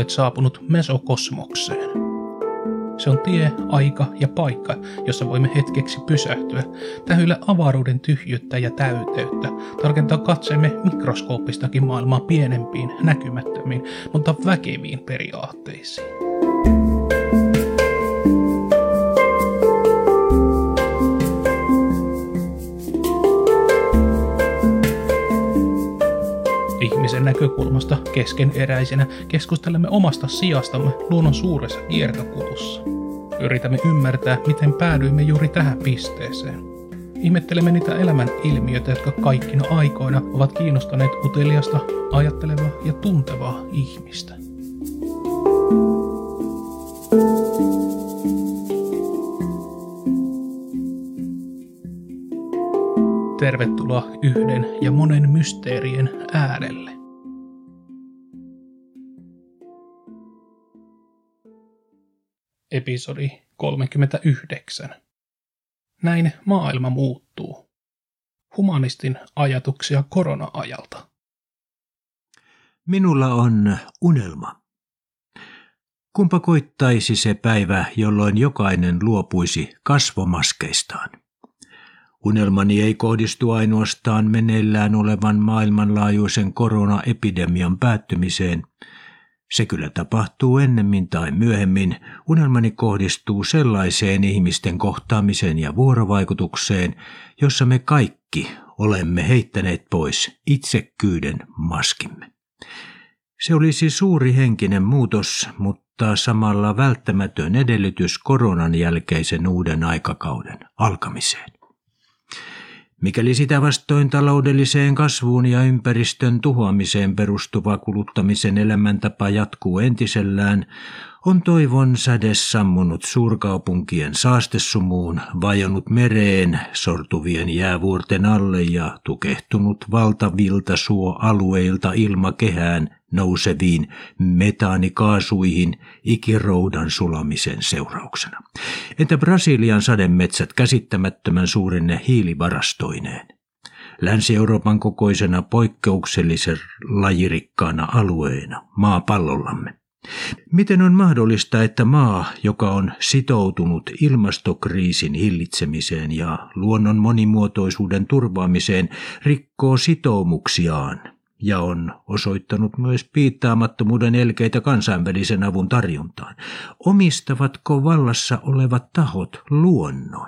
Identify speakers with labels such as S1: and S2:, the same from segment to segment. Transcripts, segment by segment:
S1: olet saapunut mesokosmokseen. Se on tie, aika ja paikka, jossa voimme hetkeksi pysähtyä, tähyillä avaruuden tyhjyyttä ja täyteyttä, tarkentaa katseemme mikroskooppistakin maailmaa pienempiin, näkymättömiin, mutta väkeviin periaatteisiin. Ihmisen näkökulmasta keskeneräisenä keskustelemme omasta sijastamme luonnon suuressa kiertokulussa. Yritämme ymmärtää, miten päädyimme juuri tähän pisteeseen. Ihmettelemme niitä elämän ilmiöitä, jotka kaikkina aikoina ovat kiinnostaneet uteliasta, ajattelevaa ja tuntevaa ihmistä. Tervetuloa yhden ja monen mysteerien äärelle. Episodi 39. Näin maailma muuttuu. Humanistin ajatuksia korona-ajalta.
S2: Minulla on unelma. Kumpa koittaisi se päivä, jolloin jokainen luopuisi kasvomaskeistaan. Unelmani ei kohdistu ainoastaan meneillään olevan maailmanlaajuisen koronaepidemian päättymiseen. Se kyllä tapahtuu ennemmin tai myöhemmin. Unelmani kohdistuu sellaiseen ihmisten kohtaamiseen ja vuorovaikutukseen, jossa me kaikki olemme heittäneet pois itsekkyyden maskimme. Se olisi suuri henkinen muutos, mutta samalla välttämätön edellytys koronan jälkeisen uuden aikakauden alkamiseen. Mikäli sitä vastoin taloudelliseen kasvuun ja ympäristön tuhoamiseen perustuva kuluttamisen elämäntapa jatkuu entisellään, on toivon säde sammunut suurkaupunkien saastesumuun, vajonnut mereen, sortuvien jäävuorten alle ja tukehtunut valtavilta suoalueilta ilmakehään nouseviin metaanikaasuihin ikiroudan sulamisen seurauksena. Entä Brasilian sademetsät käsittämättömän suurine hiilivarastoineen? Länsi-Euroopan kokoisena poikkeuksellisen lajirikkaana alueena maapallollamme. Miten on mahdollista, että maa, joka on sitoutunut ilmastokriisin hillitsemiseen ja luonnon monimuotoisuuden turvaamiseen, rikkoo sitoumuksiaan ja on osoittanut myös piittaamattomuuden elkeitä kansainvälisen avun tarjontaan? Omistavatko vallassa olevat tahot luonnon?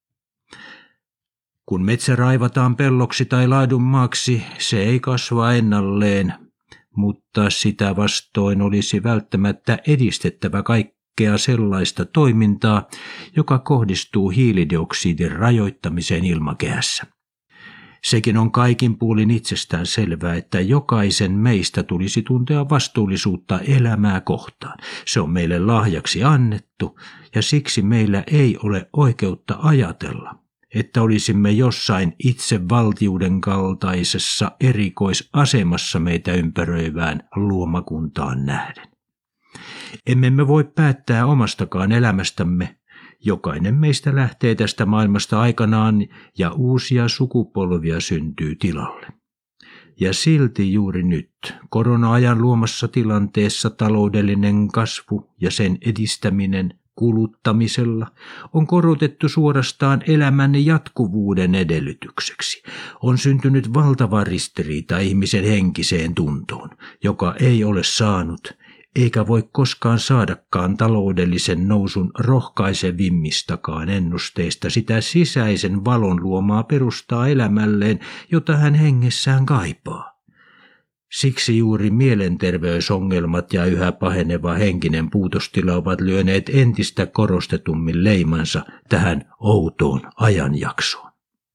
S2: Kun metsä raivataan pelloksi tai laidunmaaksi, se ei kasva ennalleen, mutta sitä vastoin olisi välttämättä edistettävä kaikkea sellaista toimintaa, joka kohdistuu hiilidioksidin rajoittamiseen ilmakehässä. Sekin on kaikin puolin itsestään selvää, että jokaisen meistä tulisi tuntea vastuullisuutta elämää kohtaan. Se on meille lahjaksi annettu ja siksi meillä ei ole oikeutta ajatella, että olisimme jossain itsevaltiuden kaltaisessa erikoisasemassa meitä ympäröivään luomakuntaan nähden. Emme me voi päättää omastakaan elämästämme. Jokainen meistä lähtee tästä maailmasta aikanaan ja uusia sukupolvia syntyy tilalle. Ja silti juuri nyt, korona-ajan luomassa tilanteessa taloudellinen kasvu ja sen edistäminen kuluttamisella on korotettu suorastaan elämän jatkuvuuden edellytykseksi. On syntynyt valtava ristiriita ihmisen henkiseen tuntoon, joka ei ole saanut eikä voi koskaan saadakaan taloudellisen nousun rohkaisevimmistakaan ennusteista sitä sisäisen valon luomaa perustaa elämälleen, jota hän hengessään kaipaa. Siksi juuri mielenterveysongelmat ja yhä paheneva henkinen puutostila ovat lyöneet entistä korostetummin leimansa tähän outoon ajanjaksoon.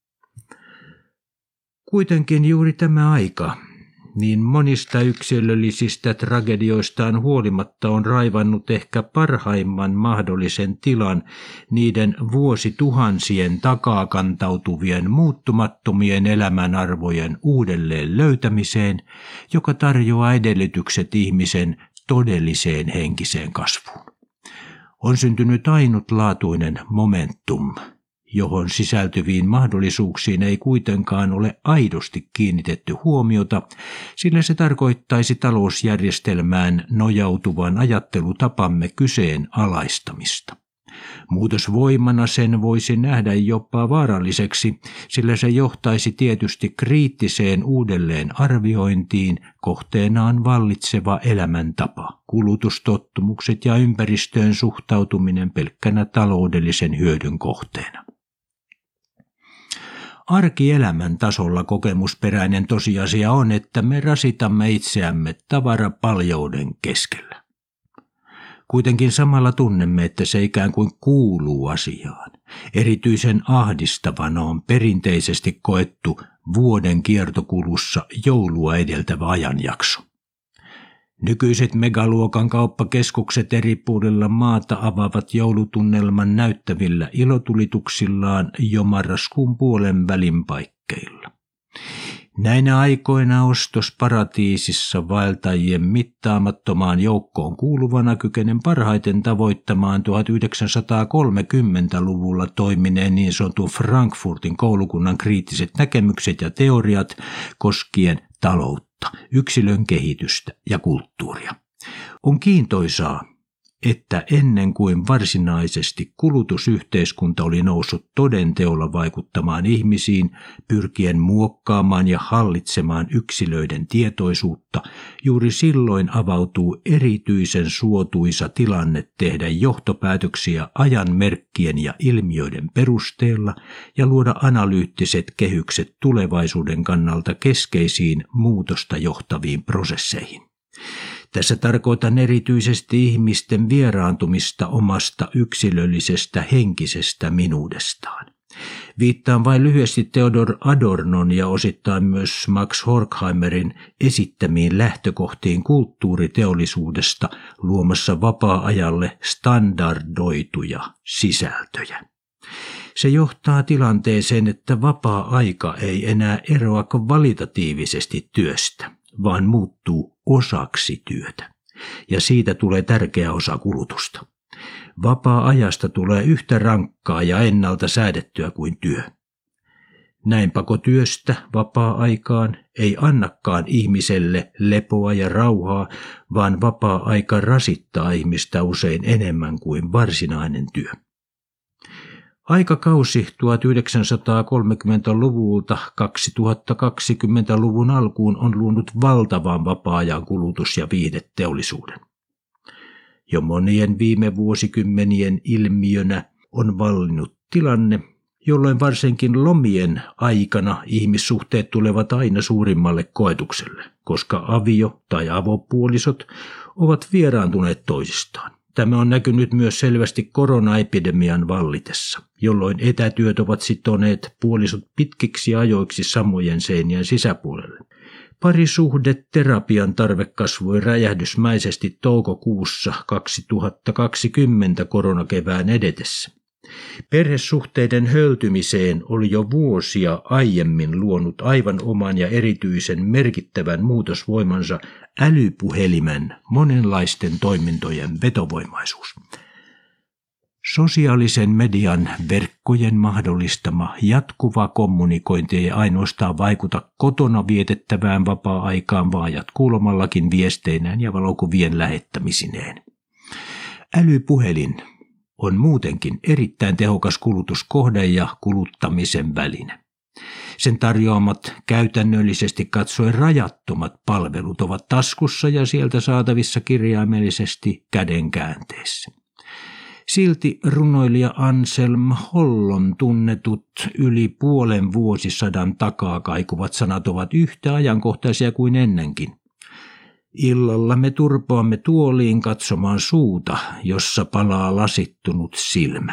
S2: Kuitenkin juuri tämä aika, niin monista yksilöllisistä tragedioistaan huolimatta on raivannut ehkä parhaimman mahdollisen tilan niiden vuosituhansien takaa kantautuvien muuttumattomien elämänarvojen uudelleen löytämiseen, joka tarjoaa edellytykset ihmisen todelliseen henkiseen kasvuun. On syntynyt ainutlaatuinen momentum, johon sisältyviin mahdollisuuksiin ei kuitenkaan ole aidosti kiinnitetty huomiota, sillä se tarkoittaisi talousjärjestelmään nojautuvan ajattelutapamme kyseenalaistamista. Muutosvoimana sen voisi nähdä jopa vaaralliseksi, sillä se johtaisi tietysti kriittiseen uudelleenarviointiin kohteenaan vallitseva elämäntapa, kulutustottumukset ja ympäristöön suhtautuminen pelkkänä taloudellisen hyödyn kohteena. Arkielämän tasolla kokemusperäinen tosiasia on, että me rasitamme itseämme tavarapaljouden keskellä. Kuitenkin samalla tunnemme, että se ikään kuin kuuluu asiaan. Erityisen ahdistavana on perinteisesti koettu vuoden kiertokulussa joulua edeltävä ajanjakso. Nykyiset megaluokan kauppakeskukset eri puolilla maata avaavat joulutunnelman näyttävillä ilotulituksillaan jo marraskuun puolen välin paikkeilla. Näinä aikoina ostosparatiisissa vaeltajien mittaamattomaan joukkoon kuuluvana kykenen parhaiten tavoittamaan 1930-luvulla toimineen niin sanotun Frankfurtin koulukunnan kriittiset näkemykset ja teoriat koskien taloutta, yksilön kehitystä ja kulttuuria. On kiintoisaa, että ennen kuin varsinaisesti kulutusyhteiskunta oli noussut toden teolla vaikuttamaan ihmisiin, pyrkien muokkaamaan ja hallitsemaan yksilöiden tietoisuutta, juuri silloin avautuu erityisen suotuisa tilanne tehdä johtopäätöksiä ajan merkkien ja ilmiöiden perusteella ja luoda analyyttiset kehykset tulevaisuuden kannalta keskeisiin muutosta johtaviin prosesseihin. Tässä tarkoitan erityisesti ihmisten vieraantumista omasta yksilöllisestä henkisestä minuudestaan. Viittaan vain lyhyesti Theodor Adornon ja osittain myös Max Horkheimerin esittämiin lähtökohtiin kulttuuriteollisuudesta luomassa vapaa-ajalle standardoituja sisältöjä. Se johtaa tilanteeseen, että vapaa-aika ei enää eroa kvalitatiivisesti työstä, vaan muuttuu osaksi työtä, ja siitä tulee tärkeä osa kulutusta. Vapaa-ajasta tulee yhtä rankkaa ja ennalta säädettyä kuin työ. Näin pakotyöstä vapaa-aikaan ei annakaan ihmiselle lepoa ja rauhaa, vaan vapaa-aika rasittaa ihmistä usein enemmän kuin varsinainen työ. Aikakausi 1930-luvulta 2020-luvun alkuun on luonut valtavan vapaa-ajan kulutus- ja viihdeteollisuuden. Jo monien viime vuosikymmenien ilmiönä on vallinnut tilanne, jolloin varsinkin lomien aikana ihmissuhteet tulevat aina suurimmalle koetukselle, koska avio- tai avopuolisot ovat vieraantuneet toisistaan. Tämä on näkynyt myös selvästi koronaepidemian vallitessa, jolloin etätyöt ovat sitoneet puolisot pitkiksi ajoiksi samojen seinien sisäpuolelle. Parisuhdeterapian tarve kasvoi räjähdysmäisesti toukokuussa 2020 koronakevään edetessä. Perhesuhteiden höltymiseen oli jo vuosia aiemmin luonut aivan oman ja erityisen merkittävän muutosvoimansa älypuhelimen monenlaisten toimintojen vetovoimaisuus. Sosiaalisen median verkkojen mahdollistama jatkuva kommunikointi ei ainoastaan vaikuta kotona vietettävään vapaa-aikaan, vaan jatkuulomallakin viesteinään ja valokuvien lähettämisineen. Älypuhelin on muutenkin erittäin tehokas kulutuskohde ja kuluttamisen väline. Sen tarjoamat käytännöllisesti katsoen rajattomat palvelut ovat taskussa ja sieltä saatavissa kirjaimellisesti käden käänteessä. Silti runoilija Anselm Hollon tunnetut yli puolen vuosisadan takaa kaikuvat sanat ovat yhtä ajankohtaisia kuin ennenkin. Illalla me turpoamme tuoliin katsomaan suuta, jossa palaa lasittunut silmä.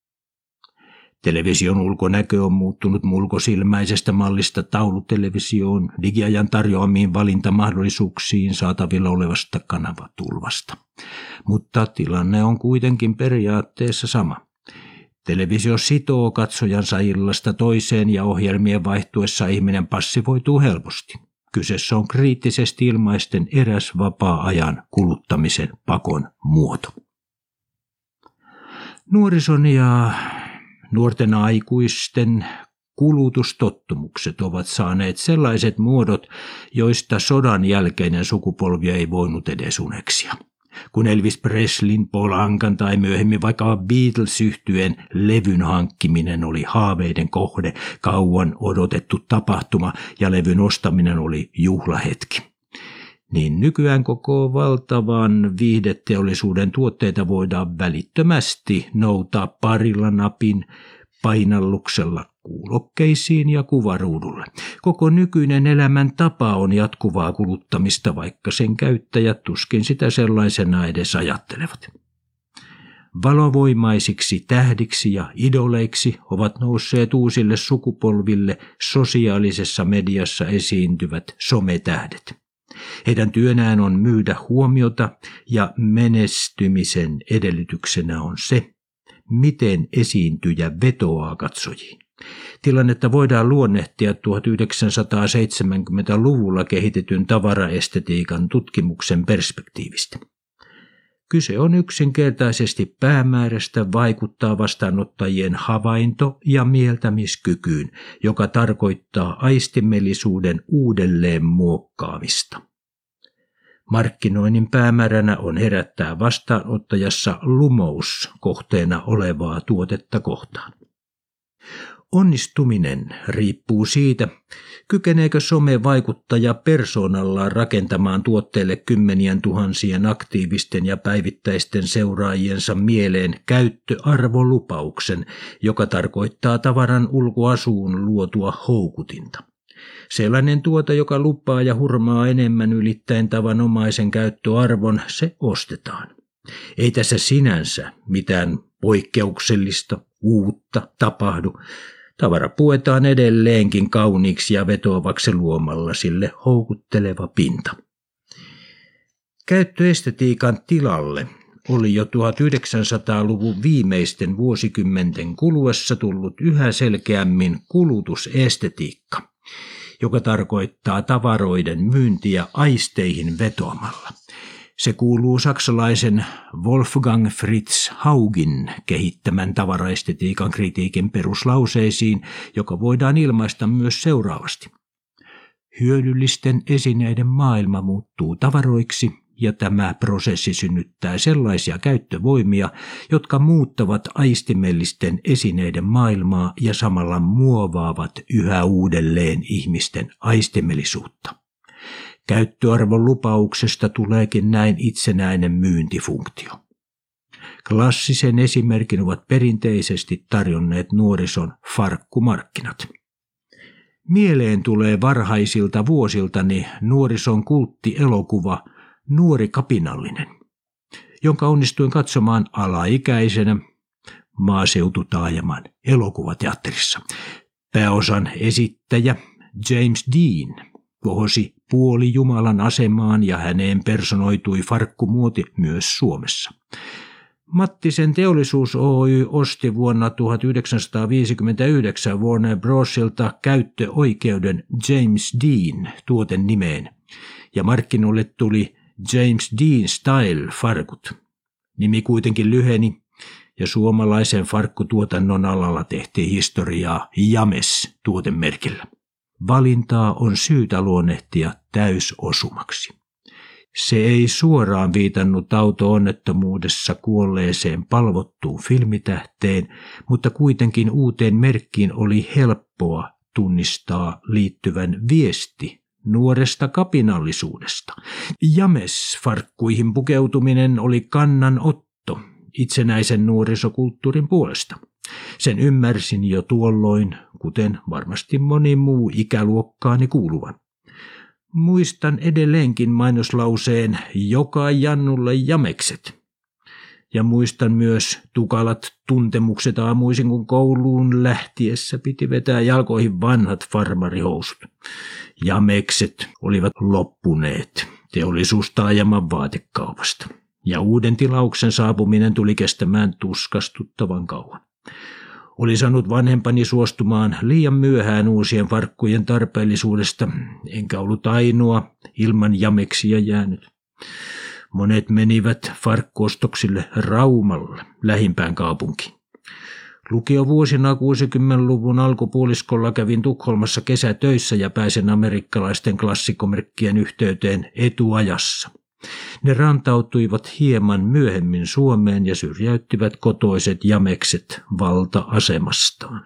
S2: Television ulkonäkö on muuttunut mulkosilmäisestä mallista taulutelevisioon, digiajan tarjoamiin valintamahdollisuuksiin saatavilla olevasta kanavatulvasta. Mutta tilanne on kuitenkin periaatteessa sama. Televisio sitoo katsojansa illasta toiseen ja ohjelmien vaihtuessa ihminen passivoituu helposti. Kyseessä on kriittisesti ilmaisten eräs vapaa-ajan kuluttamisen pakon muoto. Nuorison ja nuorten aikuisten kulutustottumukset ovat saaneet sellaiset muodot, joista sodan jälkeinen sukupolvi ei voinut edes uneksia. Kun Elvis Presleyn, Paul Ankan tai myöhemmin vaikka Beatles-yhtyeen levyn hankkiminen oli haaveiden kohde, kauan odotettu tapahtuma ja levyn ostaminen oli juhlahetki, niin nykyään koko valtavan viihdeteollisuuden tuotteita voidaan välittömästi noutaa parilla napin painalluksella kuulokkeisiin ja kuvaruudulle. Koko nykyinen elämäntapa on jatkuvaa kuluttamista, vaikka sen käyttäjät tuskin sitä sellaisena edes ajattelevat. Valovoimaisiksi tähdiksi ja idoleiksi ovat nousseet uusille sukupolville sosiaalisessa mediassa esiintyvät sometähdet. Heidän työnään on myydä huomiota ja menestymisen edellytyksenä on se, miten esiintyjä vetoaa katsojiin. Tilannetta voidaan luonnehtia 1970-luvulla kehitetyn tavaraestetiikan tutkimuksen perspektiivistä. Kyse on yksinkertaisesti päämäärästä vaikuttaa vastaanottajien havainto- ja mieltämiskykyyn, joka tarkoittaa aistimellisuuden uudelleen muokkaamista. Markkinoinnin päämääränä on herättää vastaanottajassa lumous kohteena olevaa tuotetta kohtaan. Onnistuminen riippuu siitä, kykeneekö somevaikuttaja persoonallaan rakentamaan tuotteelle kymmenien tuhansien aktiivisten ja päivittäisten seuraajiensa mieleen käyttöarvolupauksen, joka tarkoittaa tavaran ulkoasuun luotua houkutinta. Sellainen tuote, joka lupaa ja hurmaa enemmän ylittäen tavanomaisen käyttöarvon, se ostetaan. Ei tässä sinänsä mitään poikkeuksellista, uutta tapahdu. Tavara puetaan edelleenkin kauniiksi ja vetoavaksi luomalla sille houkutteleva pinta. Käyttöestetiikan tilalle oli jo 1900-luvun viimeisten vuosikymmenten kuluessa tullut yhä selkeämmin kulutusestetiikka, joka tarkoittaa tavaroiden myyntiä aisteihin vetoamalla. Se kuuluu saksalaisen Wolfgang Fritz Haugin kehittämän tavaraestetiikan kritiikin peruslauseisiin, joka voidaan ilmaista myös seuraavasti. Hyödyllisten esineiden maailma muuttuu tavaroiksi ja tämä prosessi synnyttää sellaisia käyttövoimia, jotka muuttavat aistimellisten esineiden maailmaa ja samalla muovaavat yhä uudelleen ihmisten aistimellisuutta. Käyttöarvon lupauksesta tuleekin näin itsenäinen myyntifunktio. Klassisen esimerkin ovat perinteisesti tarjonneet nuorison farkkumarkkinat. Mieleen tulee varhaisilta vuosiltani nuorison kulttielokuva Nuori kapinallinen, jonka onnistuin katsomaan alaikäisenä maaseututaajaman elokuvateatterissa. Pääosan esittäjä James Dean kohosi puolijumalan asemaan ja häneen personoitui farkkumuoti myös Suomessa. Mattisen teollisuus Oy osti vuonna 1959 Warner Brosilta käyttöoikeuden James Dean tuoten nimeen ja markkinoille tuli James Dean Style farkut. Nimi kuitenkin lyheni ja suomalaisen farkkutuotannon alalla tehtiin historiaa James tuotemerkillä. Valintaa on syytä luonnehtia täysosumaksi. Se ei suoraan viitannut auto-onnettomuudessa kuolleeseen palvottuun filmitähteen, mutta kuitenkin uuteen merkkiin oli helppoa tunnistaa liittyvän viesti nuoresta kapinallisuudesta. James-farkkuihin pukeutuminen oli kannanotto itsenäisen nuorisokulttuurin puolesta. Sen ymmärsin jo tuolloin, kuten varmasti moni muu ikäluokkaani kuuluvan. Muistan edelleenkin mainoslauseen joka jannulle jamekset. Ja muistan myös tukalat tuntemukset aamuisin, kun kouluun lähtiessä piti vetää jalkoihin vanhat farmarihousut. Jamekset olivat loppuneet teollisuustaajaman vaatekaupasta. Ja uuden tilauksen saapuminen tuli kestämään tuskastuttavan kauan. Oli saanut vanhempani suostumaan liian myöhään uusien farkkujen tarpeellisuudesta, enkä ollut ainoa ilman jameksia jäänyt. Monet menivät farkkuostoksille Raumalle lähimpään kaupunkiin. Lukiovuosina 60-luvun alkupuoliskolla kävin Tukholmassa kesätöissä ja pääsin amerikkalaisten klassikomerkkien yhteyteen etuajassa. Ne rantautuivat hieman myöhemmin Suomeen ja syrjäyttivät kotoiset jamekset valta-asemastaan.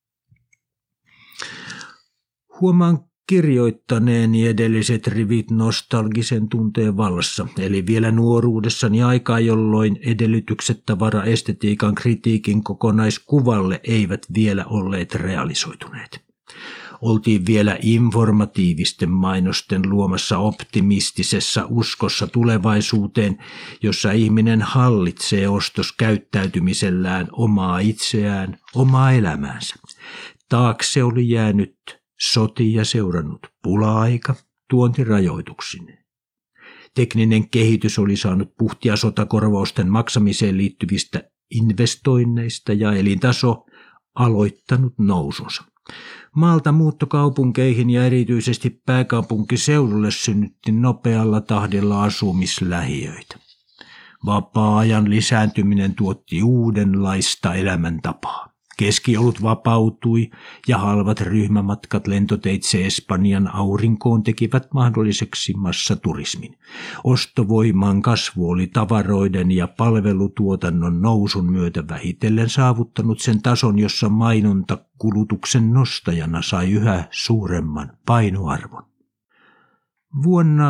S2: Huomaan kirjoittaneeni edelliset rivit nostalgisen tunteen vallassa, eli vielä nuoruudessani aikaa, jolloin edellytykset tavaraestetiikan kritiikin kokonaiskuvalle eivät vielä olleet realisoituneet. Oltiin vielä informatiivisten mainosten luomassa optimistisessa uskossa tulevaisuuteen, jossa ihminen hallitsee ostoskäyttäytymisellään omaa itseään, omaa elämäänsä. Taakse oli jäänyt sotia seurannut pula-aika tuontirajoituksineen. Tekninen kehitys oli saanut puhtia sotakorvausten maksamiseen liittyvistä investoinneista ja elintaso aloittanut nousunsa. Maalta muuttokaupunkeihin ja erityisesti pääkaupunkiseudulle synnytti nopealla tahdilla asumislähiöitä. Vapaa-ajan lisääntyminen tuotti uudenlaista elämäntapaa. Keskiolut vapautui ja halvat ryhmämatkat lentoteitse Espanjan aurinkoon tekivät mahdolliseksi massaturismin. Ostovoiman kasvu oli tavaroiden ja palvelutuotannon nousun myötä vähitellen saavuttanut sen tason, jossa mainonta kulutuksen nostajana sai yhä suuremman painoarvon. Vuonna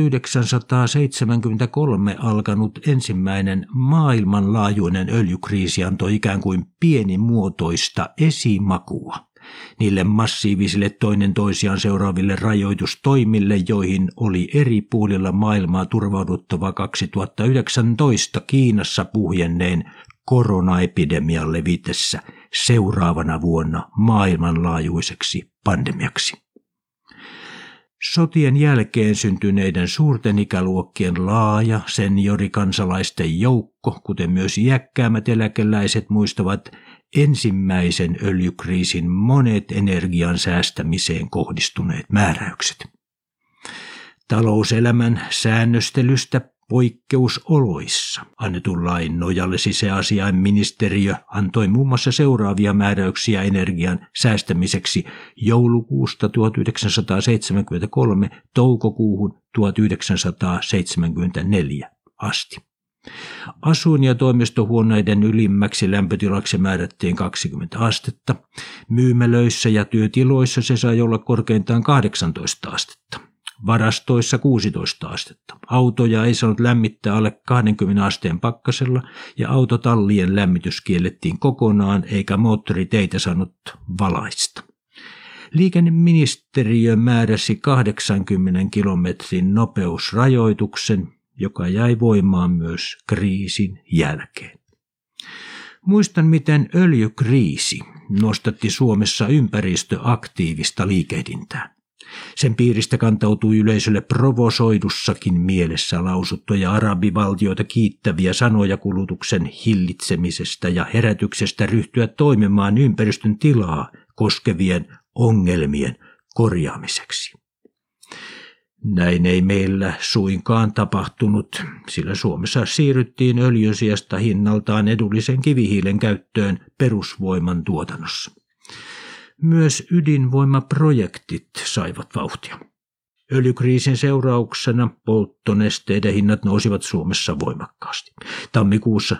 S2: 1973 alkanut ensimmäinen maailmanlaajuinen öljykriisi antoi ikään kuin pienimuotoista esimakua niille massiivisille toinen toisiaan seuraaville rajoitustoimille, joihin oli eri puolilla maailmaa turvauduttava 2019 Kiinassa puhjenneen koronaepidemian levitessä seuraavana vuonna maailmanlaajuiseksi pandemiaksi. Sotien jälkeen syntyneiden suurten ikäluokkien laaja seniorikansalaisten joukko, kuten myös iäkkäämmät eläkeläiset, muistavat ensimmäisen öljykriisin monet energian säästämiseen kohdistuneet määräykset. Talouselämän säännöstelystä poikkeusoloissa annetun lain nojalle sisäasiainministeriö antoi muun muassa seuraavia määräyksiä energian säästämiseksi joulukuusta 1973 toukokuuhun 1974 asti. Asuin- ja toimistohuoneiden ylimmäksi lämpötilaksi määrättiin 20 astetta. Myymälöissä ja työtiloissa se sai olla korkeintaan 18 astetta. Varastoissa 16 astetta. Autoja ei saanut lämmittää alle 20 asteen pakkasella ja autotallien lämmitys kiellettiin kokonaan eikä moottoriteitä saanut valaista. Liikenneministeriö määräsi 80 kilometrin nopeusrajoituksen, joka jäi voimaan myös kriisin jälkeen. Muistan, miten öljykriisi nostatti Suomessa ympäristöaktiivista liikehdintää. Sen piiristä kantautui yleisölle provosoidussakin mielessä lausuttuja arabivaltioita kiittäviä sanoja kulutuksen hillitsemisestä ja herätyksestä ryhtyä toimimaan ympäristön tilaa koskevien ongelmien korjaamiseksi. Näin ei meillä suinkaan tapahtunut, sillä Suomessa siirryttiin öljyn sijasta hinnaltaan edullisen kivihiilen käyttöön perusvoiman tuotannossa. Myös ydinvoimaprojektit saivat vauhtia. Öljykriisin seurauksena polttonesteiden hinnat nousivat Suomessa voimakkaasti. Tammikuussa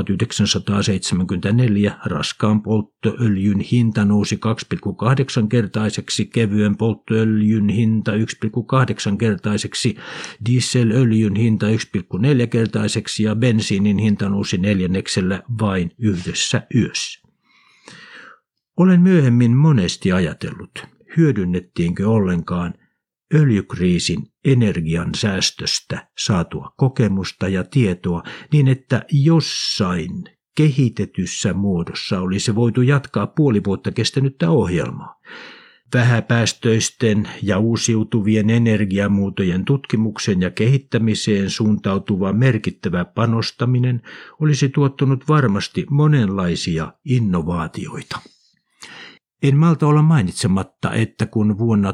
S2: 1974 raskaan polttoöljyn hinta nousi 2,8-kertaiseksi, kevyen polttoöljyn hinta 1,8-kertaiseksi, dieselöljyn hinta 1,4-kertaiseksi ja bensiinin hinta nousi 4 vain yhdessä yössä. Olen myöhemmin monesti ajatellut, hyödynnettiinkö ollenkaan öljykriisin energian säästöstä saatua kokemusta ja tietoa niin, että jossain kehitetyssä muodossa olisi voitu jatkaa puoli vuotta kestänyttä ohjelmaa. Vähäpäästöisten ja uusiutuvien energiamuotojen tutkimuksen ja kehittämiseen suuntautuva merkittävä panostaminen olisi tuottanut varmasti monenlaisia innovaatioita. En malta olla mainitsematta, että kun vuonna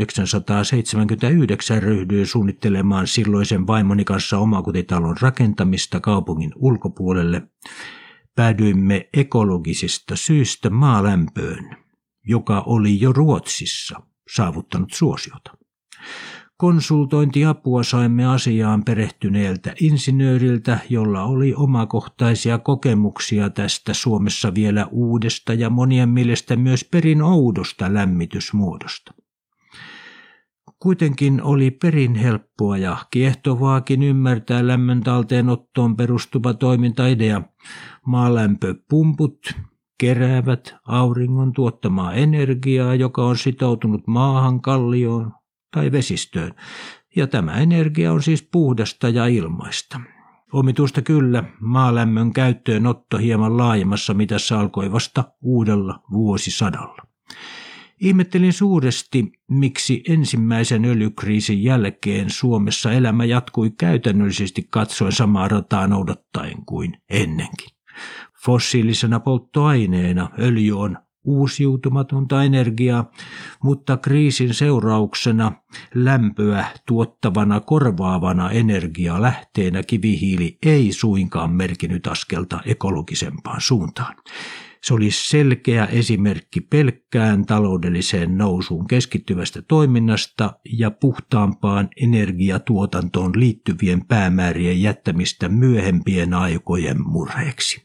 S2: 1979 ryhdyin suunnittelemaan silloisen vaimoni kanssa omakotitalon rakentamista kaupungin ulkopuolelle, päädyimme ekologisista syistä maalämpöön, joka oli jo Ruotsissa saavuttanut suosiota. Konsultointiapua saimme asiaan perehtyneeltä insinööriltä, jolla oli omakohtaisia kokemuksia tästä Suomessa vielä uudesta ja monien mielestä myös perin oudosta lämmitysmuodosta. Kuitenkin oli perin helppoa ja kiehtovaakin ymmärtää lämmön talteenottoon perustuva toimintaidea. Maalämpöpumput keräävät auringon tuottamaa energiaa, joka on sitoutunut maahan, kallioon tai vesistöön, ja tämä energia on siis puhdasta ja ilmaista. Omituista kyllä, maalämmön käyttöönotto hieman laajemmassa mitassa alkoi vasta uudella vuosisadalla. Ihmettelin suuresti, miksi ensimmäisen öljykriisin jälkeen Suomessa elämä jatkui käytännöllisesti katsoen samaa rataa noudattaen kuin ennenkin. Fossiilisena polttoaineena öljy on uusiutumatonta energiaa, mutta kriisin seurauksena lämpöä tuottavana korvaavana energialähteenä kivihiili ei suinkaan merkinnyt askelta ekologisempaan suuntaan. Se oli selkeä esimerkki pelkkään taloudelliseen nousuun keskittyvästä toiminnasta ja puhtaampaan energiatuotantoon liittyvien päämäärien jättämistä myöhempien aikojen murheeksi.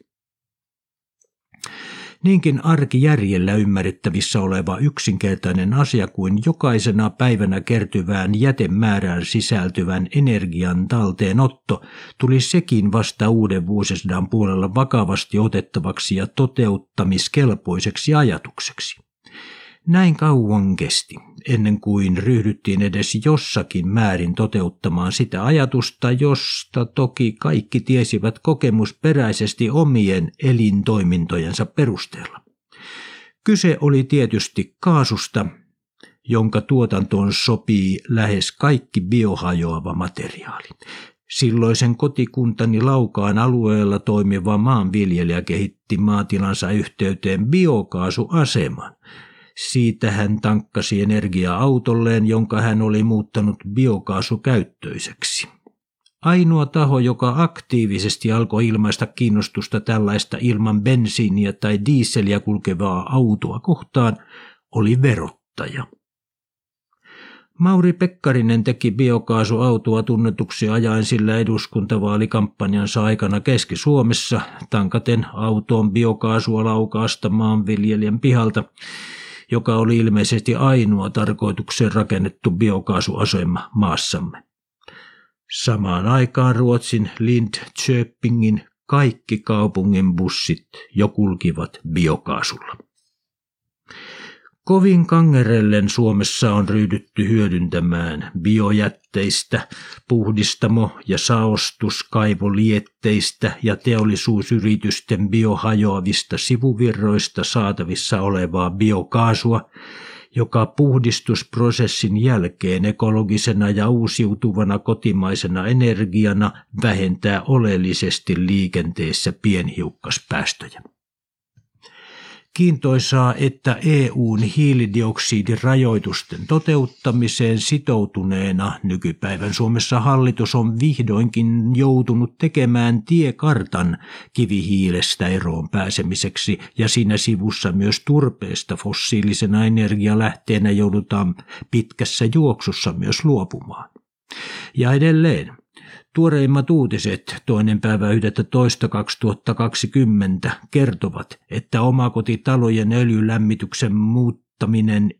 S2: Niinkin arkijärjellä ymmärrettävissä oleva yksinkertainen asia kuin jokaisena päivänä kertyvään jätemäärään sisältyvän energian talteenotto tuli sekin vasta uuden vuosisadan puolella vakavasti otettavaksi ja toteuttamiskelpoiseksi ajatukseksi. Näin kauan kesti, ennen kuin ryhdyttiin edes jossakin määrin toteuttamaan sitä ajatusta, josta toki kaikki tiesivät kokemusperäisesti omien elintoimintojensa perusteella. Kyse oli tietysti kaasusta, jonka tuotantoon sopii lähes kaikki biohajoava materiaali. Silloisen kotikuntani Laukaan alueella toimiva maanviljelijä kehitti maatilansa yhteyteen biokaasuaseman. Siitä hän tankkasi energiaa autolleen, jonka hän oli muuttanut biokaasukäyttöiseksi. Ainoa taho, joka aktiivisesti alkoi ilmaista kiinnostusta tällaista ilman bensiiniä tai diiseliä kulkevaa autoa kohtaan, oli verottaja. Mauri Pekkarinen teki biokaasuautoa tunnetuksi ajaen sillä eduskuntavaalikampanjansa aikana Keski-Suomessa, tankaten autoon biokaasua Laukaasta maanviljelijän pihalta, joka oli ilmeisesti ainoa tarkoitukseen rakennettu biokaasuasema maassamme. Samaan aikaan Ruotsin Linköpingin kaikki kaupungin bussit jo kulkivat biokaasulla. Kovin kangerellen Suomessa on ryhdytty hyödyntämään biojätteistä, puhdistamo- ja saostuskaivolietteistä ja teollisuusyritysten biohajoavista sivuvirroista saatavissa olevaa biokaasua, joka puhdistusprosessin jälkeen ekologisena ja uusiutuvana kotimaisena energiana vähentää oleellisesti liikenteessä pienhiukkaspäästöjä. Kiintoisaa, että EU:n hiilidioksidirajoitusten toteuttamiseen sitoutuneena nykypäivän Suomessa hallitus on vihdoinkin joutunut tekemään tiekartan kivihiilestä eroon pääsemiseksi, ja siinä sivussa myös turpeesta fossiilisena energialähteenä joudutaan pitkässä juoksussa myös luopumaan. Ja edelleen. Tuoreimmat uutiset 2.11.2020 kertovat, että omakotitalojen öljylämmityksen muuttaminen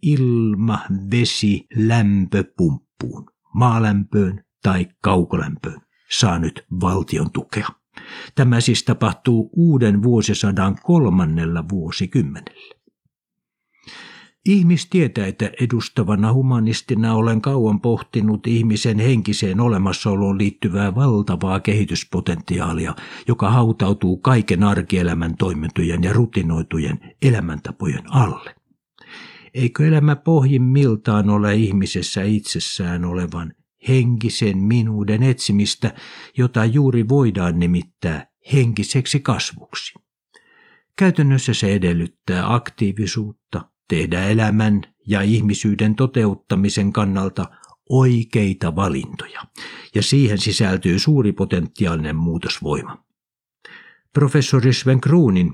S2: ilma-vesi-lämpöpumppuun, maalämpöön tai kaukolämpöön saa nyt valtion tukea. Tämä siis tapahtuu uuden vuosisadan 3. vuosikymmenellä. Ihmistieteitä edustavana humanistina olen kauan pohtinut ihmisen henkiseen olemassaoloon liittyvää valtavaa kehityspotentiaalia, joka hautautuu kaiken arkielämän toimintojen ja rutinoitujen elämäntapojen alle. Eikö elämä pohjimmiltaan ole ihmisessä itsessään olevan henkisen minuuden etsimistä, jota juuri voidaan nimittää henkiseksi kasvuksi? Käytännössä se edellyttää aktiivisuutta, tehdä elämän ja ihmisyyden toteuttamisen kannalta oikeita valintoja, ja siihen sisältyy suuri potentiaalinen muutosvoima. Professori Sven Kruunin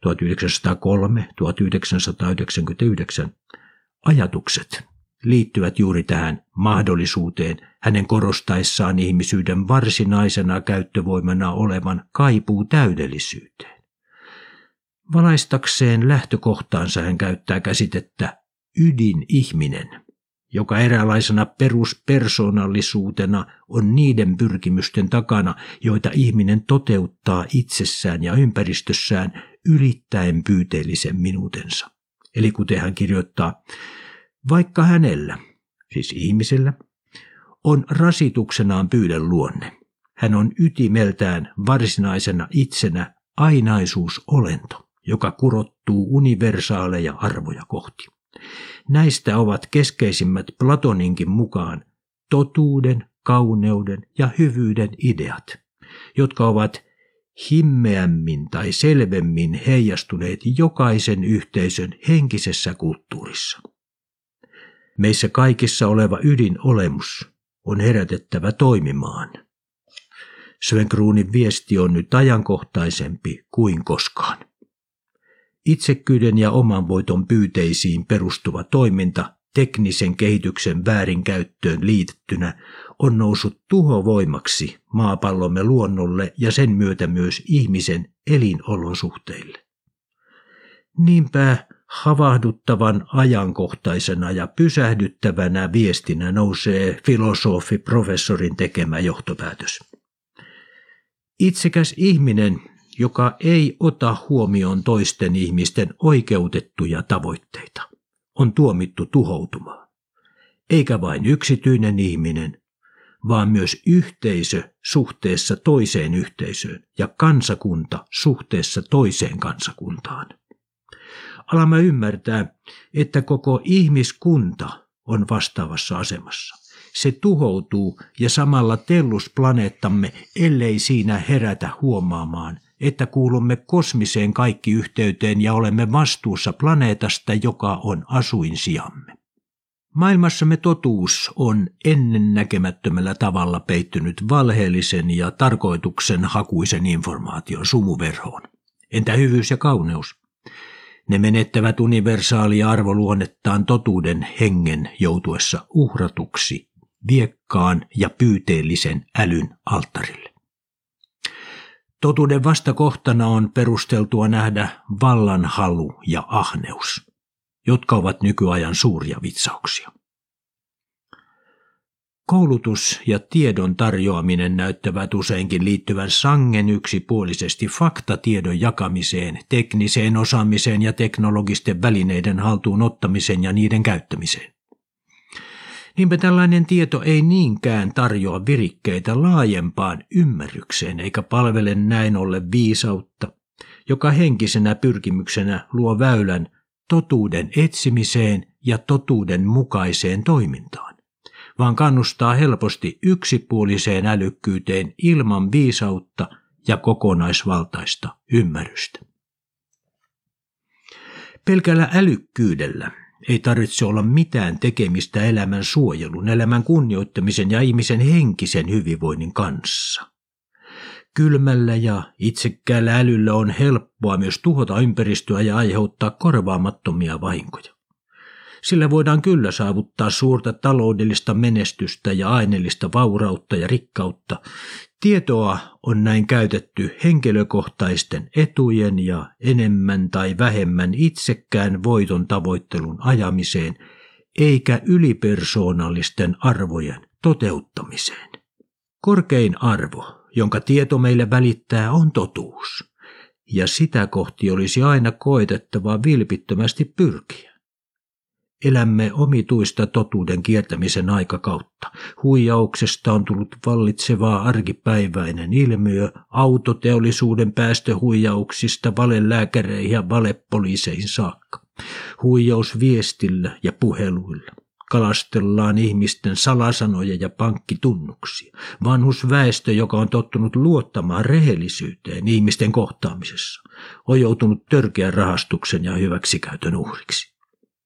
S2: 1903-1999 ajatukset liittyvät juuri tähän mahdollisuuteen hänen korostaessaan ihmisyyden varsinaisena käyttövoimana olevan kaipuu täydellisyyteen. Valaistakseen lähtökohtaansa hän käyttää käsitettä ydinihminen, joka eräänlaisena peruspersoonallisuutena on niiden pyrkimysten takana, joita ihminen toteuttaa itsessään ja ympäristössään ylittäen pyyteellisen minuutensa. Eli kuten hän kirjoittaa, vaikka hänellä, siis ihmisellä, on rasituksenaan pyyden luonne, hän on ytimeltään varsinaisena itsenä ainaisuusolento, joka kurottuu universaaleja arvoja kohti. Näistä ovat keskeisimmät Platoninkin mukaan totuuden, kauneuden ja hyvyyden ideat, jotka ovat himmeämmin tai selvemmin heijastuneet jokaisen yhteisön henkisessä kulttuurissa. Meissä kaikissa oleva ydinolemus on herätettävä toimimaan. Sven Kruunin viesti on nyt ajankohtaisempi kuin koskaan. Itsekkyyden ja oman voiton pyyteisiin perustuva toiminta teknisen kehityksen väärinkäyttöön liitettynä on noussut tuhovoimaksi maapallomme luonnolle ja sen myötä myös ihmisen elinolosuhteille. Niinpä havahduttavan ajankohtaisena ja pysähdyttävänä viestinä nousee filosofi-professorin tekemä johtopäätös. Itsekäs ihminen, joka ei ota huomioon toisten ihmisten oikeutettuja tavoitteita, on tuomittu tuhoutumaan. Eikä vain yksityinen ihminen, vaan myös yhteisö suhteessa toiseen yhteisöön ja kansakunta suhteessa toiseen kansakuntaan. Alamme ymmärtää, että koko ihmiskunta on vastaavassa asemassa. Se tuhoutuu ja samalla tellus planeettamme, ellei siinä herätä huomaamaan, että kuulumme kosmiseen kaikkiyhteyteen ja olemme vastuussa planeetasta, joka on asuinsijamme. Maailmassamme totuus on ennennäkemättömällä tavalla peittynyt valheellisen ja tarkoituksen hakuisen informaation sumuverhoon. Entä hyvyys ja kauneus? Ne menettävät universaalia arvoluonnettaan totuuden hengen joutuessa uhratuksi viekkaan ja pyyteellisen älyn alttarille. Totuuden vastakohtana on perusteltua nähdä vallanhalu ja ahneus, jotka ovat nykyajan suuria vitsauksia. Koulutus ja tiedon tarjoaminen näyttävät useinkin liittyvän sangen yksipuolisesti faktatiedon jakamiseen, tekniseen osaamiseen ja teknologisten välineiden haltuun ottamiseen ja niiden käyttämiseen. Niinpä tällainen tieto ei niinkään tarjoa virikkeitä laajempaan ymmärrykseen eikä palvele näin ollen viisautta, joka henkisenä pyrkimyksenä luo väylän totuuden etsimiseen ja totuuden mukaiseen toimintaan, vaan kannustaa helposti yksipuoliseen älykkyyteen ilman viisautta ja kokonaisvaltaista ymmärrystä. Pelkällä älykkyydellä ei tarvitse olla mitään tekemistä elämän suojelun, elämän kunnioittamisen ja ihmisen henkisen hyvinvoinnin kanssa. Kylmällä ja itsekkäällä älyllä on helppoa myös tuhota ympäristöä ja aiheuttaa korvaamattomia vahinkoja. Sillä voidaan kyllä saavuttaa suurta taloudellista menestystä ja aineellista vaurautta ja rikkautta. Tietoa on näin käytetty henkilökohtaisten etujen ja enemmän tai vähemmän itsekkään voiton tavoittelun ajamiseen, eikä ylipersoonallisten arvojen toteuttamiseen. Korkein arvo, jonka tieto meille välittää, on totuus, ja sitä kohti olisi aina koetettava vilpittömästi pyrkiä. Elämme omituista totuuden kiertämisen aikakautta. Huijauksesta on tullut vallitsevaa arkipäiväinen ilmiö, autoteollisuuden päästöhuijauksista valelääkäreihin ja valepoliiseihin saakka. Huijausviestillä ja puheluilla kalastellaan ihmisten salasanoja ja pankkitunnuksia. Vanhusväestö, joka on tottunut luottamaan rehellisyyteen ihmisten kohtaamisessa, on joutunut törkeän rahastuksen ja hyväksikäytön uhriksi.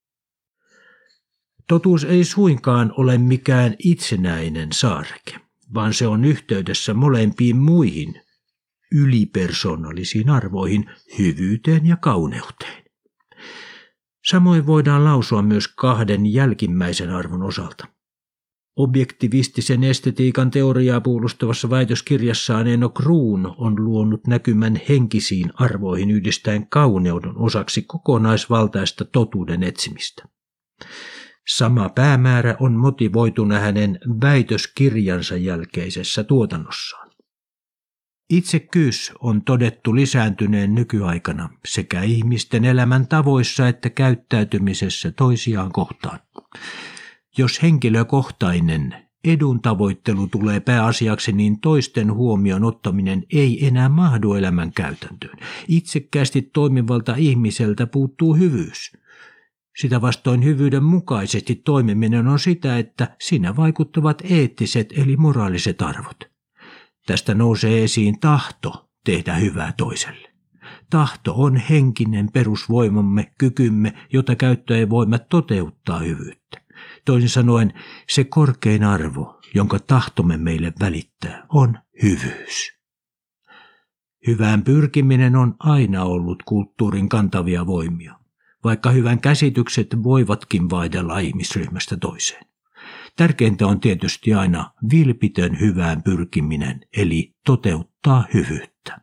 S2: Totuus ei suinkaan ole mikään itsenäinen saareke, vaan se on yhteydessä molempiin muihin ylipersoonallisiin arvoihin, hyvyyteen ja kauneuteen. Samoin voidaan lausua myös kahden jälkimmäisen arvon osalta. Objektivistisen estetiikan teoriaa puolustavassa väitöskirjassaan Eno Kruun on luonut näkymän henkisiin arvoihin yhdistäen kauneuden osaksi kokonaisvaltaista totuuden etsimistä. Sama päämäärä on motivoituna hänen väitöskirjansa jälkeisessä tuotannossaan. Itsekkyys on todettu lisääntyneen nykyaikana sekä ihmisten elämän tavoissa että käyttäytymisessä toisiaan kohtaan. Jos henkilökohtainen edun tavoittelu tulee pääasiaksi, niin toisten huomioon ottaminen ei enää mahdu elämän käytäntöön. Itsekkäästi toimivalta ihmiseltä puuttuu hyvyys. Sitä vastoin hyvyyden mukaisesti toimiminen on sitä, että siinä vaikuttavat eettiset eli moraaliset arvot. Tästä nousee esiin tahto tehdä hyvää toiselle. Tahto on henkinen perusvoimamme, kykymme, jota käyttäen voimme toteuttaa hyvyyttä. Toisin sanoen, se korkein arvo, jonka tahtomme meille välittää, on hyvyys. Hyvään pyrkiminen on aina ollut kulttuurin kantavia voimia, vaikka hyvän käsitykset voivatkin vaihdella ihmisryhmästä toiseen. Tärkeintä on tietysti aina vilpitön hyvään pyrkiminen, eli toteuttaa hyvyyttä.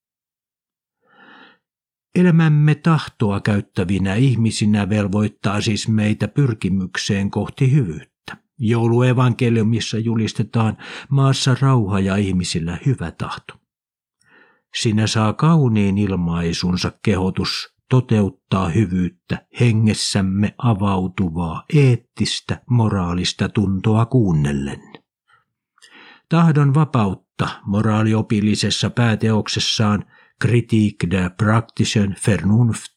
S2: Elämämme tahtoa käyttävinä ihmisinä velvoittaa siis meitä pyrkimykseen kohti hyvyyttä. Jouluevankeliumissa julistetaan maassa rauha ja ihmisillä hyvä tahto. Siinä saa kauniin ilmaisunsa kehotus toteuttaa hyvyyttä hengessämme avautuvaa eettistä, moraalista tuntoa kuunnellen. Tahdon vapautta moraaliopillisessa pääteoksessaan Kritik der praktischen Vernunft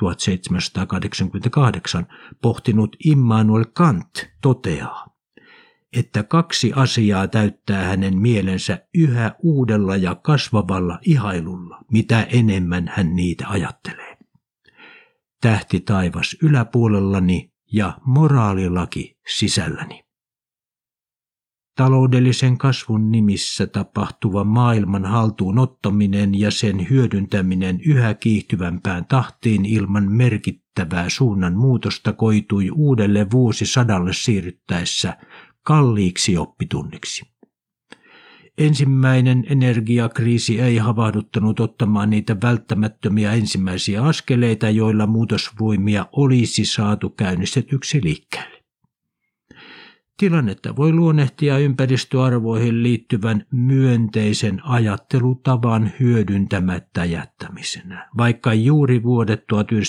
S2: 1788 pohtinut Immanuel Kant toteaa, että kaksi asiaa täyttää hänen mielensä yhä uudella ja kasvavalla ihailulla, mitä enemmän hän niitä ajattelee. Tähti taivas yläpuolellani ja moraalilaki sisälläni. Taloudellisen kasvun nimissä tapahtuva maailman haltuun ottaminen ja sen hyödyntäminen yhä kiihtyvämpään tahtiin ilman merkittävää suunnan muutosta koitui uudelle vuosisadalle siirryttäessä kalliiksi oppitunniksi. Ensimmäinen energiakriisi ei havahduttanut ottamaan niitä välttämättömiä ensimmäisiä askeleita, joilla muutosvoimia olisi saatu käynnistetyksi liikkeelle. Tilannetta voi luonnehtia ympäristöarvoihin liittyvän myönteisen ajattelutavan hyödyntämättä jättämisenä, vaikka juuri vuodet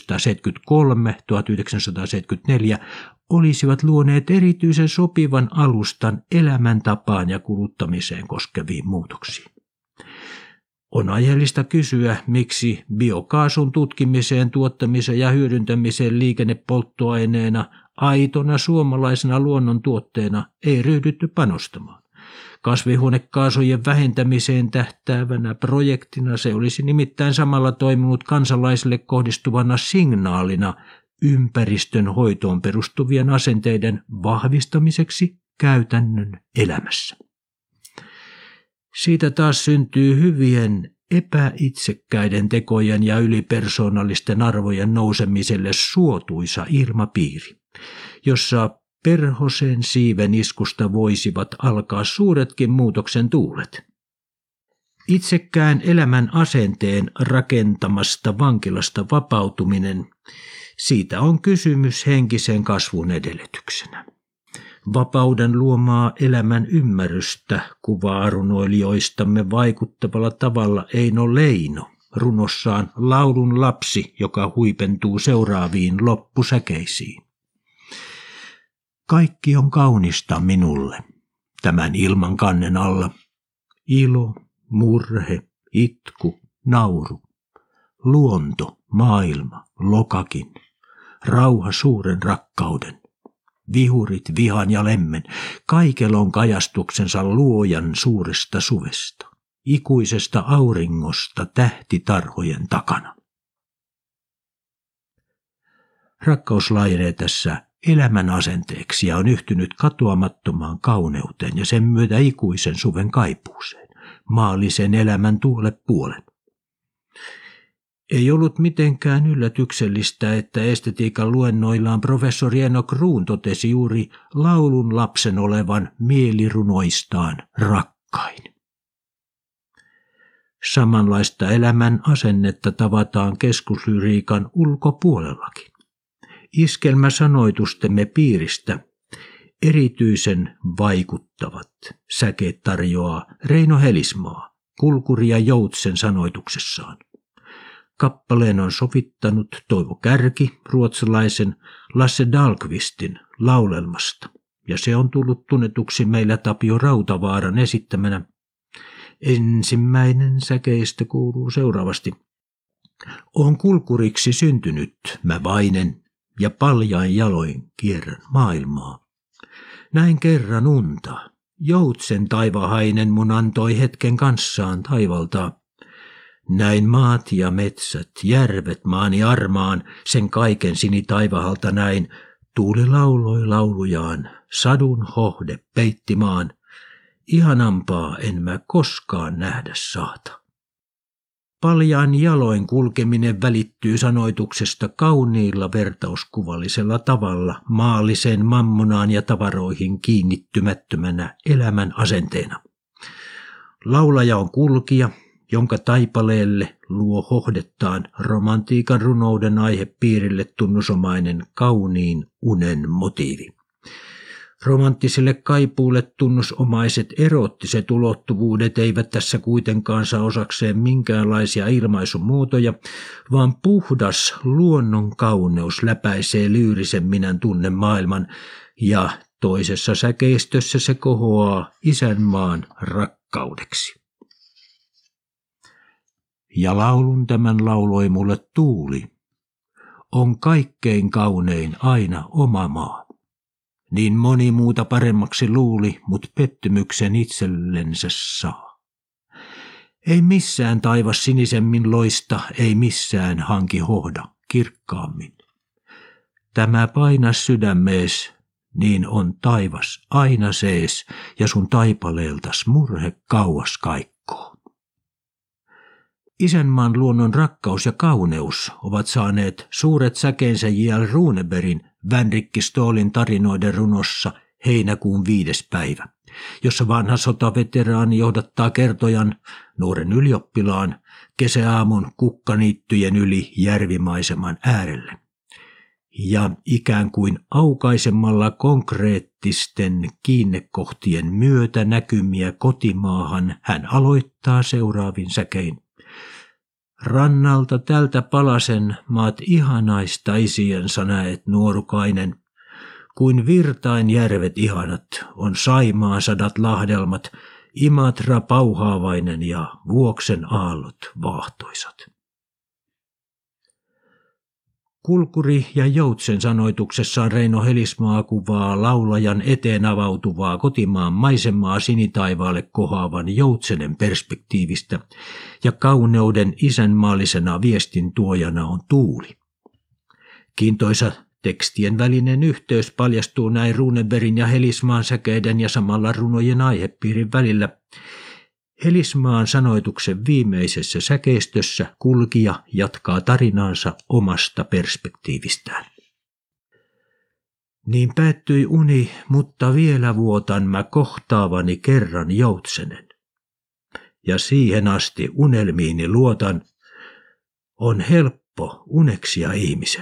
S2: 1973-1974 olisivat luoneet erityisen sopivan alustan elämäntapaan ja kuluttamiseen koskeviin muutoksiin. On aiheellista kysyä, miksi biokaasun tutkimiseen, tuottamiseen ja hyödyntämiseen liikennepolttoaineena aitona suomalaisena luonnontuotteena ei ryhdytty panostamaan. Kasvihuonekaasujen vähentämiseen tähtäävänä projektina se olisi nimittäin samalla toiminut kansalaisille kohdistuvana signaalina ympäristön hoitoon perustuvien asenteiden vahvistamiseksi käytännön elämässä. Siitä taas syntyy hyvien epäitsekkäiden tekojen ja ylipersoonallisten arvojen nousemiselle suotuisa ilmapiiri, jossa perhosen siiven iskusta voisivat alkaa suuretkin muutoksen tuulet. Itsekkään elämän asenteen rakentamasta vankilasta vapautuminen, siitä on kysymys henkisen kasvun edellytyksenä. Vapauden luomaa elämän ymmärrystä kuvaa runoilijoistamme vaikuttavalla tavalla Eino Leino runossaan Laulun lapsi, joka huipentuu seuraaviin loppusäkeisiin. Kaikki on kaunista minulle, tämän ilman kannen alla. Ilo, murhe, itku, nauru, luonto, maailma, lokakin, rauha suuren rakkauden. Vihurit, vihan ja lemmen, kaikella on kajastuksensa luojan suuresta suvesta, ikuisesta auringosta tähtitarhojen takana. Rakkaus laajenee tässä elämän asenteeksi ja on yhtynyt katoamattomaan kauneuteen ja sen myötä ikuisen suven kaipuuseen. maallisen elämän tuolle puolen. Ei ollut mitenkään yllätyksellistä, että estetiikan luennoillaan professori Eno Kruun totesi juuri laulun lapsen olevan mielirunoistaan rakkain. Samanlaista elämän asennetta tavataan keskuslyriikan ulkopuolellakin. Iskelmäsanoitustemme piiristä erityisen vaikuttavat säkeet tarjoaa Reino Helismaa Kulkuri ja Joutsen sanoituksessaan. Kappaleen on sovittanut Toivo Kärki ruotsalaisen Lasse Dahlqvistin laulelmasta, ja se on tullut tunnetuksi meillä Tapio Rautavaaran esittämänä. Ensimmäinen säkeistä kuuluu seuraavasti. On kulkuriksi syntynyt mä vainen, ja paljain jaloin kierrän maailmaa. Näin kerran unta, Joutsen taivahainen mun antoi hetken kanssaan taivalta. Näin maat ja metsät, järvet maani armaan, sen kaiken sini taivahalta näin. Tuuli lauloi laulujaan, sadun hohde peitti maan. Ihanampaa en mä koskaan nähdä saata. Paljaan jaloin kulkeminen välittyy sanoituksesta kauniilla vertauskuvallisella tavalla maalliseen mammonaan ja tavaroihin kiinnittymättömänä elämän asenteena. Laulaja on kulkija, jonka taipaleelle luo hohdettaan romantiikan runouden aihepiirille tunnusomainen kauniin unen motiivi. Romanttiselle kaipuulle tunnusomaiset eroottiset ulottuvuudet eivät tässä kuitenkaan saa osakseen minkäänlaisia ilmaisumuotoja, vaan puhdas luonnon kauneus läpäisee lyyrisen minän tunnemaailman ja toisessa säkeistössä se kohoaa isänmaan rakkaudeksi. Ja laulun tämän lauloi mulle tuuli, on kaikkein kaunein aina oma maa. Niin moni muuta paremmaksi luuli, mut pettymyksen itsellensä saa. Ei missään taivas sinisemmin loista, ei missään hanki hohda kirkkaammin. Tämä painas sydämees, niin on taivas aina sees, ja sun taipaleeltas murhe kauas kaikkoo. Isänmaan luonnon rakkaus ja kauneus ovat saaneet suuret säkeensä J.L. Runebergin Vänrikki Stoolin tarinoiden runossa heinäkuun 5. päivä, jossa vanha sotaveteraani johdattaa kertojan, nuoren ylioppilaan, kesäaamun kukkaniittyjen yli järvimaiseman äärelle. Ja ikään kuin aukaisemalla konkreettisten kiinnekohtien myötä näkymiä kotimaahan hän aloittaa seuraavin säkein. Rannalta tältä palasen maat ihanaista isiensä näet nuorukainen, kuin virtain järvet ihanat on Saimaa sadat lahdelmat, Imatra pauhaavainen ja Vuoksen aallot vaahtoisat. Kulkuri ja Joutsen sanoituksessaan Reino Helismaa kuvaa laulajan eteen avautuvaa kotimaan maisemaa sinitaivaalle kohoavan Joutsenen perspektiivistä, ja kauneuden isänmaallisena viestin tuojana on tuuli. Kiintoisa tekstien välinen yhteys paljastuu näin Runebergin ja Helismaan säkeiden ja samalla runojen aihepiirin välillä. Helismaan sanoituksen viimeisessä säkeistössä kulkija jatkaa tarinaansa omasta perspektiivistään. Niin päättyi uni, mutta vielä vuotan mä kohtaavani kerran Joutsenen. Ja siihen asti unelmiini luotan, on helppo uneksia ihmisen.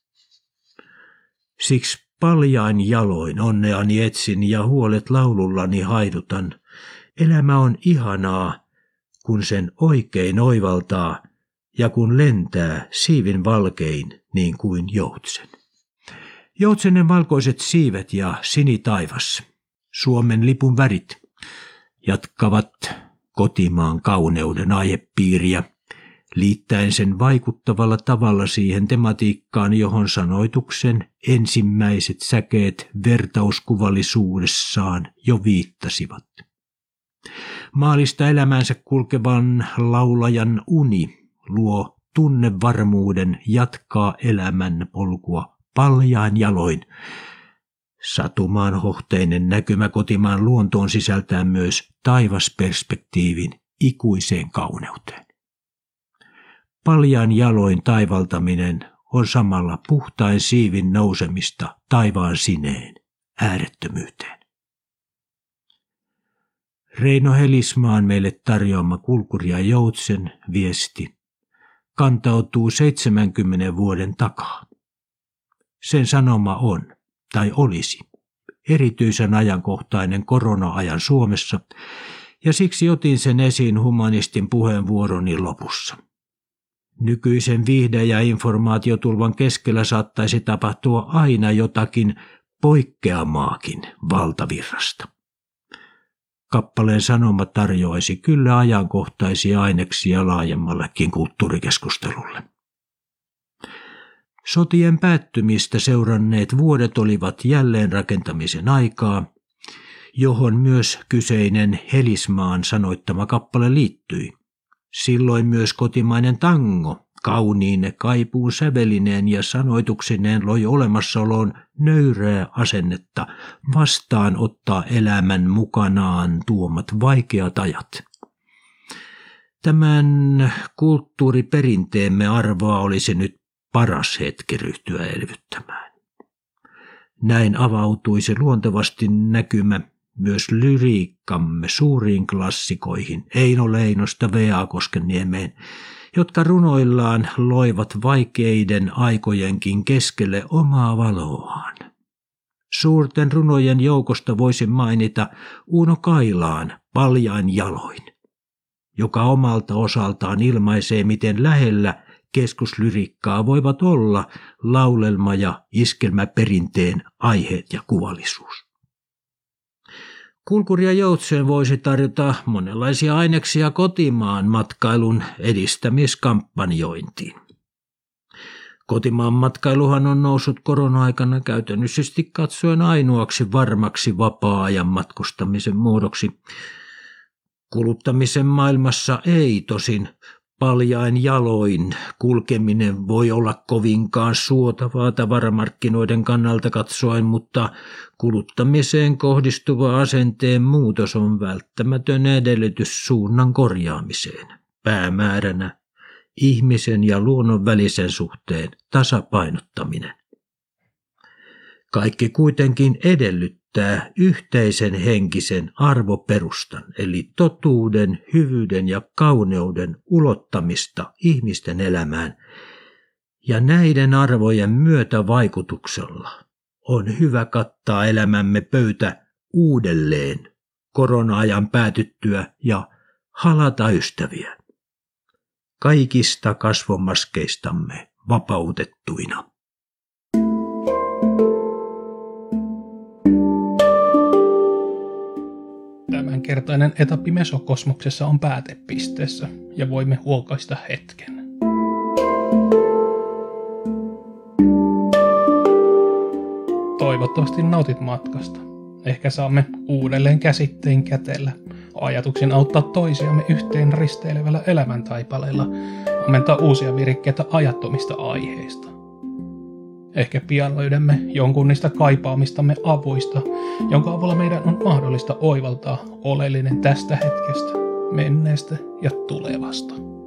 S2: Siksi paljain jaloin onneani etsin ja huolet laulullani haidutan. Elämä on ihanaa, kun sen oikein oivaltaa ja kun lentää siivin valkein niin kuin Joutsen. Joutsenen valkoiset siivet ja sinitaivas, Suomen lipun värit, jatkavat kotimaan kauneuden aihepiiriä, liittäen sen vaikuttavalla tavalla siihen tematiikkaan, johon sanoituksen ensimmäiset säkeet vertauskuvallisuudessaan jo viittasivat. Maalista elämäänsä kulkevan laulajan uni luo tunnevarmuuden jatkaa elämän polkua paljain jaloin. Satumaanhohteinen näkymä kotimaan luontoon sisältää myös taivasperspektiivin ikuiseen kauneuteen. Paljain jaloin taivaltaminen on samalla puhtain siivin nousemista taivaan sineen äärettömyyteen. Reino Helismaan meille tarjoama Kulkuri ja Joutsen viesti kantautuu 70 vuoden takaa. Sen sanoma on, tai olisi, erityisen ajankohtainen korona-ajan Suomessa, ja siksi otin sen esiin humanistin puheenvuoroni lopussa. Nykyisen viihde- ja informaatiotulvan keskellä saattaisi tapahtua aina jotakin poikkeamaakin valtavirrasta. Kappaleen sanoma tarjoaisi kyllä ajankohtaisia aineksia laajemmallekin kulttuurikeskustelulle. Sotien päättymistä seuranneet vuodet olivat jälleenrakentamisen aikaa, johon myös kyseinen Helismaan sanoittama kappale liittyi. Silloin myös kotimainen tango kauniine kaipuun sävelineen ja sanoituksineen loi olemassaoloon nöyrää asennetta vastaanottaa elämän mukanaan tuomat vaikeat ajat. Tämän kulttuuriperinteemme arvoa olisi nyt paras hetki ryhtyä elvyttämään. Näin avautuisi luontevasti näkymä myös lyriikkamme suuriin klassikoihin Eino Leinosta V.A. Koskenniemeen, jotka runoillaan loivat vaikeiden aikojenkin keskelle omaa valoaan. Suurten runojen joukosta voisin mainita Uno Kailaan Paljain jaloin, joka omalta osaltaan ilmaisee, miten lähellä keskuslyrikkaa voivat olla laulelma- ja iskelmäperinteen aiheet ja kuvallisuus. Kulkuri ja Joutseen voisi tarjota monenlaisia aineksia kotimaan matkailun edistämiskampanjointiin. Kotimaan matkailuhan on noussut korona-aikana käytännöllisesti katsoen ainoaksi varmaksi vapaa-ajan matkustamisen muodoksi. Kuluttamisen maailmassa ei tosin paljain jaloin kulkeminen voi olla kovinkaan suotavaa tavaramarkkinoiden kannalta katsoen, mutta kuluttamiseen kohdistuva asenteen muutos on välttämätön edellytys suunnan korjaamiseen. Päämääränä ihmisen ja luonnon välisen suhteen tasapainottaminen. Kaikki kuitenkin edellyttää yhteisen henkisen arvoperustan, eli totuuden, hyvyyden ja kauneuden ulottamista ihmisten elämään, ja näiden arvojen myötävaikutuksella on hyvä kattaa elämämme pöytä uudelleen korona-ajan päätyttyä ja halata ystäviä, kaikista kasvomaskeistamme vapautettuina.
S1: Tämänkertainen etappi Mesokosmoksessa on päätepisteessä ja voimme huokaista hetken. Toivottavasti nautit matkasta. Ehkä saamme uudelleen käsitteen kätellä, ajatuksin auttaa toisiamme yhteen risteilevällä elämäntaipaleella, ammentaa uusia virikkeitä ajattomista aiheista. Ehkä pian löydämme jonkun niistä kaipaamistamme avuista, jonka avulla meidän on mahdollista oivaltaa oleellinen tästä hetkestä, menneestä ja tulevasta.